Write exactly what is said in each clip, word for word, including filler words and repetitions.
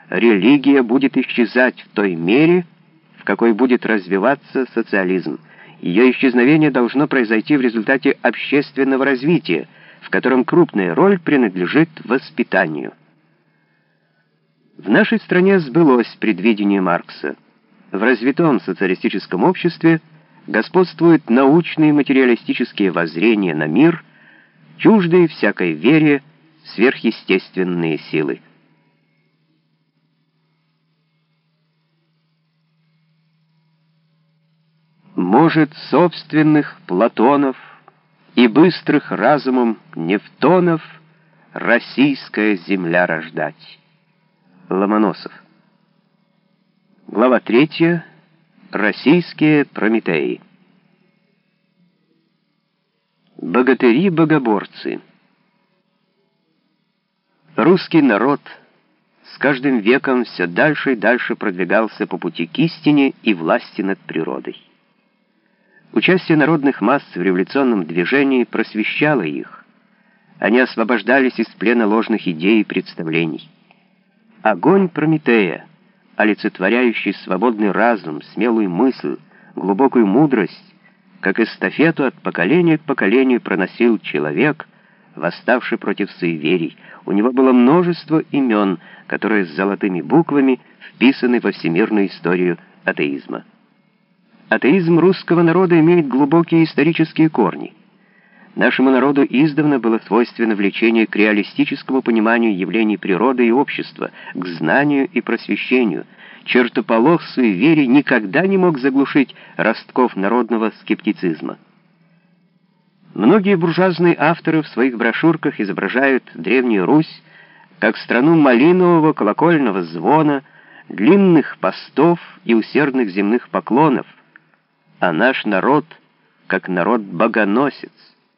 религия будет исчезать в той мере, в какой будет развиваться социализм. Ее исчезновение должно произойти в результате общественного развития, в котором крупная роль принадлежит воспитанию. В нашей стране сбылось предвидение Маркса. В развитом социалистическом обществе господствуют научные материалистические воззрения на мир, чуждые всякой вере сверхъестественные силы. Может, собственных Платонов и быстрых разумом Нефтонов российская земля рождать. Ломоносов. Глава третья. Российские Прометеи. Богатыри-богоборцы. Русский народ с каждым веком все дальше и дальше продвигался по пути к истине и власти над природой. Участие народных масс в революционном движении просвещало их. Они освобождались из плена ложных идей и представлений. Огонь Прометея, олицетворяющий свободный разум, смелую мысль, глубокую мудрость, как эстафету от поколения к поколению проносил человек, восставший против суеверий. У него было множество имен, которые с золотыми буквами вписаны во всемирную историю атеизма. Атеизм русского народа имеет глубокие исторические корни. Нашему народу издавна было свойственно влечение к реалистическому пониманию явлений природы и общества, к знанию и просвещению. Чертополох суеверий никогда не мог заглушить ростков народного скептицизма. Многие буржуазные авторы в своих брошюрках изображают Древнюю Русь как страну малинового колокольного звона, длинных постов и усердных земных поклонов, а наш народ как народ-богоносец.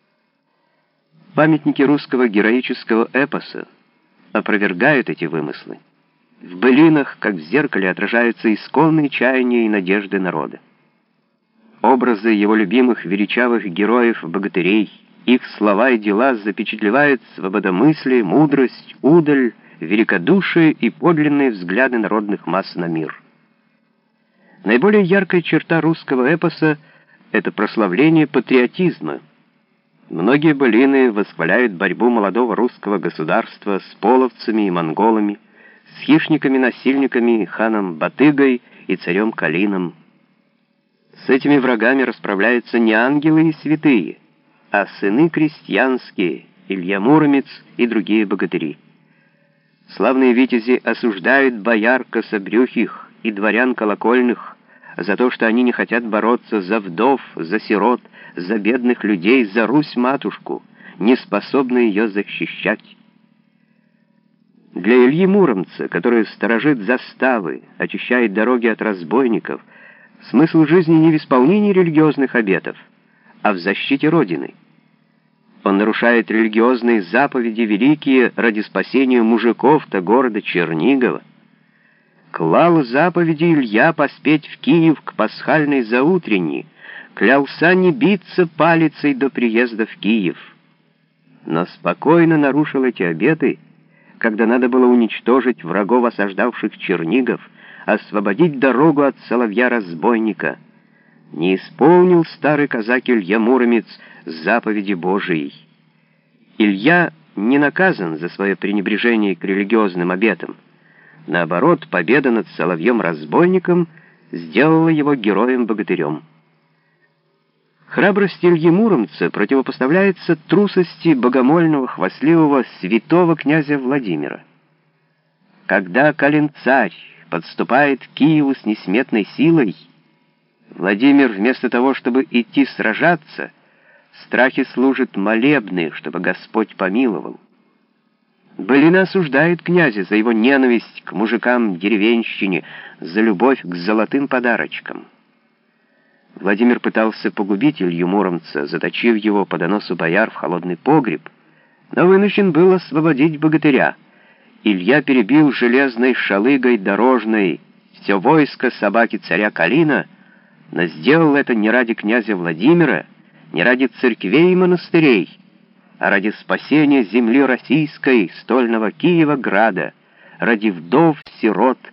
Памятники русского героического эпоса опровергают эти вымыслы. В былинах, как в зеркале, отражаются исконные чаяния и надежды народа. Образы его любимых величавых героев-богатырей, их слова и дела запечатлевают свободомыслие, мудрость, удаль, великодушие и подлинные взгляды народных масс на мир. Наиболее яркая черта русского эпоса — это прославление патриотизма. Многие былины восхваляют борьбу молодого русского государства с половцами и монголами, с хищниками-насильниками, ханом Батыгой и царем Калином. С этими врагами расправляются не ангелы и святые, а сыны крестьянские, Илья Муромец и другие богатыри. Славные витязи осуждают бояр кособрюхих и дворян колокольных за то, что они не хотят бороться за вдов, за сирот, за бедных людей, за Русь-матушку, не способны ее защищать. Для Ильи Муромца, который сторожит заставы, очищает дороги от разбойников, смысл жизни не в исполнении религиозных обетов, а в защите Родины. Он нарушает религиозные заповеди великие ради спасения мужиков-то города Чернигова. Клал заповеди Илья поспеть в Киев к пасхальной заутренни, клялся не биться палицей до приезда в Киев. Но спокойно нарушил эти обеты, когда надо было уничтожить врагов, осаждавших Чернигов, освободить дорогу от соловья-разбойника. Не исполнил старый казак Илья Муромец заповеди Божией. Илья не наказан за свое пренебрежение к религиозным обетам. Наоборот, победа над соловьем-разбойником сделала его героем-богатырем. Храбрость Ильи Муромца противопоставляется трусости богомольного, хвастливого святого князя Владимира. Когда Калин-царь подступает к Киеву с несметной силой, Владимир, вместо того, чтобы идти сражаться, в страхе служит молебны, чтобы Господь помиловал. Былина осуждает князя за его ненависть к мужикам-деревенщине, за любовь к золотым подарочкам. Владимир пытался погубить Илью Муромца, заточив его по доносу бояр в холодный погреб, но вынужден был освободить богатыря. Илья перебил железной шалыгой дорожной все войско собаки царя Калина, но сделал это не ради князя Владимира, не ради церквей и монастырей, а ради спасения земли российской, стольного Киева-града, ради вдов, сирот,